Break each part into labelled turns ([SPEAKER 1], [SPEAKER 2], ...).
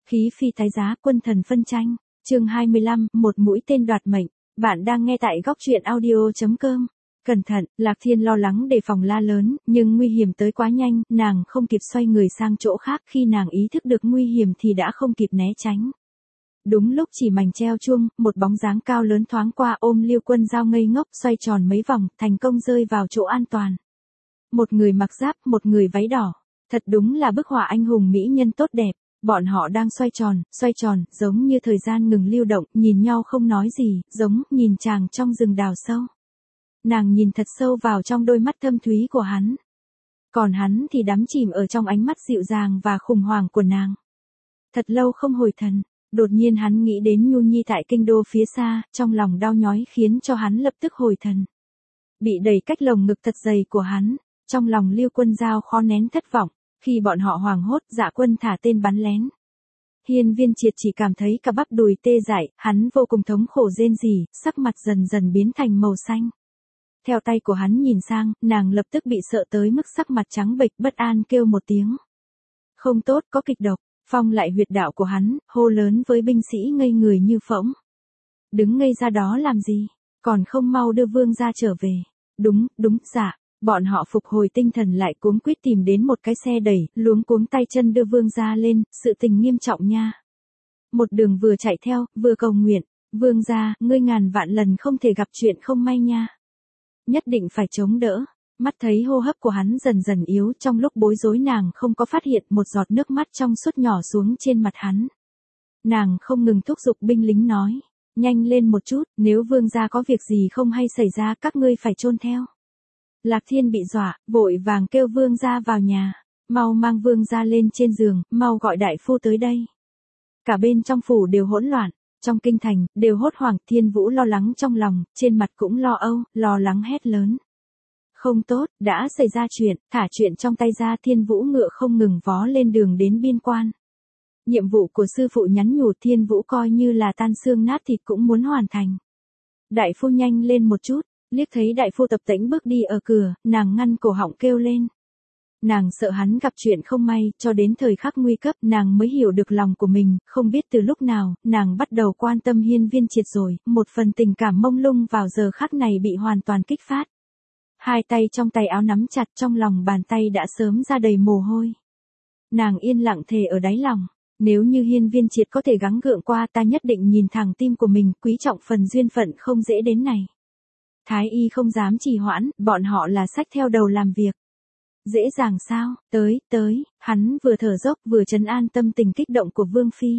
[SPEAKER 1] Khí phi tái giá, quân thần phân tranh. Chương 25, một mũi tên đoạt mệnh. Bạn đang nghe tại góc truyện audio.com. Cẩn thận, Lạc Thiên lo lắng đề phòng la lớn, nhưng nguy hiểm tới quá nhanh, nàng không kịp xoay người sang chỗ khác, khi nàng ý thức được nguy hiểm thì đã không kịp né tránh. Đúng lúc chỉ mảnh treo chuông, một bóng dáng cao lớn thoáng qua ôm Liêu Quân Dao ngây ngốc xoay tròn mấy vòng, thành công rơi vào chỗ an toàn. Một người mặc giáp, một người váy đỏ. Thật đúng là bức họa anh hùng mỹ nhân tốt đẹp. Bọn họ đang xoay tròn, giống như thời gian ngừng lưu động, nhìn nhau không nói gì, giống nhìn chàng trong rừng đào sâu. Nàng nhìn thật sâu vào trong đôi mắt thâm thúy của hắn. Còn hắn thì đắm chìm ở trong ánh mắt dịu dàng và khủng hoảng của nàng. Thật lâu không hồi thần, đột nhiên hắn nghĩ đến Nhu Nhi tại kinh đô phía xa, trong lòng đau nhói khiến cho hắn lập tức hồi thần. Bị đẩy cách lồng ngực thật dày của hắn, trong lòng Liêu Quân Dao khó nén thất vọng. Khi bọn họ hoảng hốt, Dạ Quân thả tên bắn lén. Hiên Viên Triệt chỉ cảm thấy cả bắp đùi tê dại, hắn vô cùng thống khổ rên rỉ, sắc mặt dần dần biến thành màu xanh. Theo tay của hắn nhìn sang, nàng lập tức bị sợ tới mức sắc mặt trắng bệch, bất an kêu một tiếng. Không tốt, có kịch độc. Phong lại huyệt đạo của hắn, hô lớn với binh sĩ ngây người như phỗng. Đứng ngây ra đó làm gì, còn không mau đưa vương gia trở về. Đúng, dạ. Bọn họ phục hồi tinh thần lại cuống quýt tìm đến một cái xe đẩy, luống cuống tay chân đưa vương gia lên, sự tình nghiêm trọng nha. Một đường vừa chạy theo, vừa cầu nguyện, vương gia, ngươi ngàn vạn lần không thể gặp chuyện không may nha. Nhất định phải chống đỡ. Mắt thấy hô hấp của hắn dần dần yếu, trong lúc bối rối nàng không có phát hiện một giọt nước mắt trong suốt nhỏ xuống trên mặt hắn. Nàng không ngừng thúc giục binh lính nói, nhanh lên một chút, nếu vương gia có việc gì không hay xảy ra các ngươi phải chôn theo. Lạc Thiên bị dọa, vội vàng kêu vương gia vào nhà, mau mang vương gia lên trên giường, mau gọi đại phu tới đây. Cả bên trong phủ đều hỗn loạn, trong kinh thành, đều hốt hoảng. Thiên Vũ lo lắng trong lòng, trên mặt cũng lo âu, lo lắng hét lớn. Không tốt, đã xảy ra chuyện, thả chuyện trong tay ra. Thiên Vũ ngựa không ngừng vó lên đường đến biên quan. Nhiệm vụ của sư phụ nhắn nhủ Thiên Vũ coi như là tan xương nát thịt cũng muốn hoàn thành. Đại phu nhanh lên một chút. Liếc thấy đại phu Tập Tễnh bước đi ở cửa, nàng ngăn cổ họng kêu lên. Nàng sợ hắn gặp chuyện không may, cho đến thời khắc nguy cấp, nàng mới hiểu được lòng của mình, không biết từ lúc nào, nàng bắt đầu quan tâm Hiên Viên Triệt rồi, một phần tình cảm mông lung vào giờ khắc này bị hoàn toàn kích phát. Hai tay trong tay áo nắm chặt, trong lòng bàn tay đã sớm ra đầy mồ hôi. Nàng yên lặng thề ở đáy lòng. Nếu như Hiên Viên Triệt có thể gắng gượng qua, ta nhất định nhìn thẳng tim của mình, quý trọng phần duyên phận không dễ đến này. Thái y không dám trì hoãn, bọn họ là xách theo đầu làm việc. Dễ dàng sao, tới, hắn vừa thở dốc vừa trấn an tâm tình kích động của Vương Phi.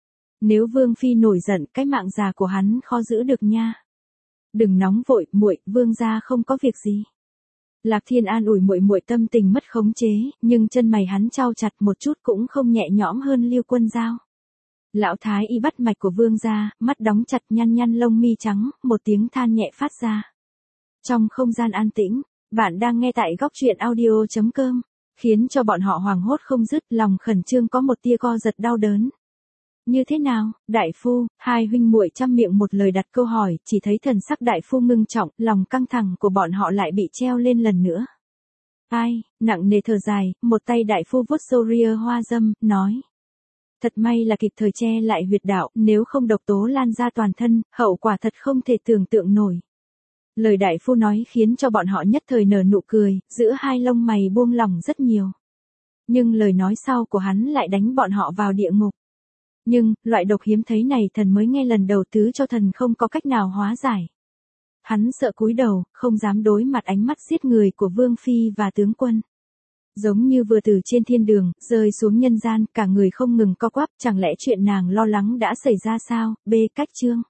[SPEAKER 1] Nếu Vương Phi nổi giận, cái mạng già của hắn khó giữ được nha. Đừng nóng vội, muội, vương gia không có việc gì. Lạc Thiên an ủi muội tâm tình mất khống chế, nhưng chân mày hắn chau chặt một chút cũng không nhẹ nhõm hơn Liêu Quân Dao. Lão thái y bắt mạch của vương gia, mắt đóng chặt nhăn lông mi trắng, một tiếng than nhẹ phát ra. Trong không gian an tĩnh, bạn đang nghe tại góc truyện audio.com, khiến cho bọn họ hoảng hốt không dứt, lòng khẩn trương có một tia co giật đau đớn. Như thế nào, đại phu? Hai huynh muội trăm miệng một lời đặt câu hỏi, chỉ thấy thần sắc đại phu ngưng trọng, lòng căng thẳng của bọn họ lại bị treo lên lần nữa. Ai, nặng nề thở dài, một tay đại phu vuốt râu ria hoa dâm, nói. Thật may là kịp thời che lại huyệt đạo, nếu không độc tố lan ra toàn thân, hậu quả thật không thể tưởng tượng nổi. Lời đại phu nói khiến cho bọn họ nhất thời nở nụ cười, giữa hai lông mày buông lỏng rất nhiều. Nhưng lời nói sau của hắn lại đánh bọn họ vào địa ngục. Nhưng, loại độc hiếm thấy này thần mới nghe lần đầu, tứ cho thần không có cách nào hóa giải. Hắn sợ cúi đầu, không dám đối mặt ánh mắt giết người của Vương Phi và tướng quân. Giống như vừa từ trên thiên đường, rơi xuống nhân gian, cả người không ngừng co quắp, chẳng lẽ chuyện nàng lo lắng đã xảy ra sao? Cách chương.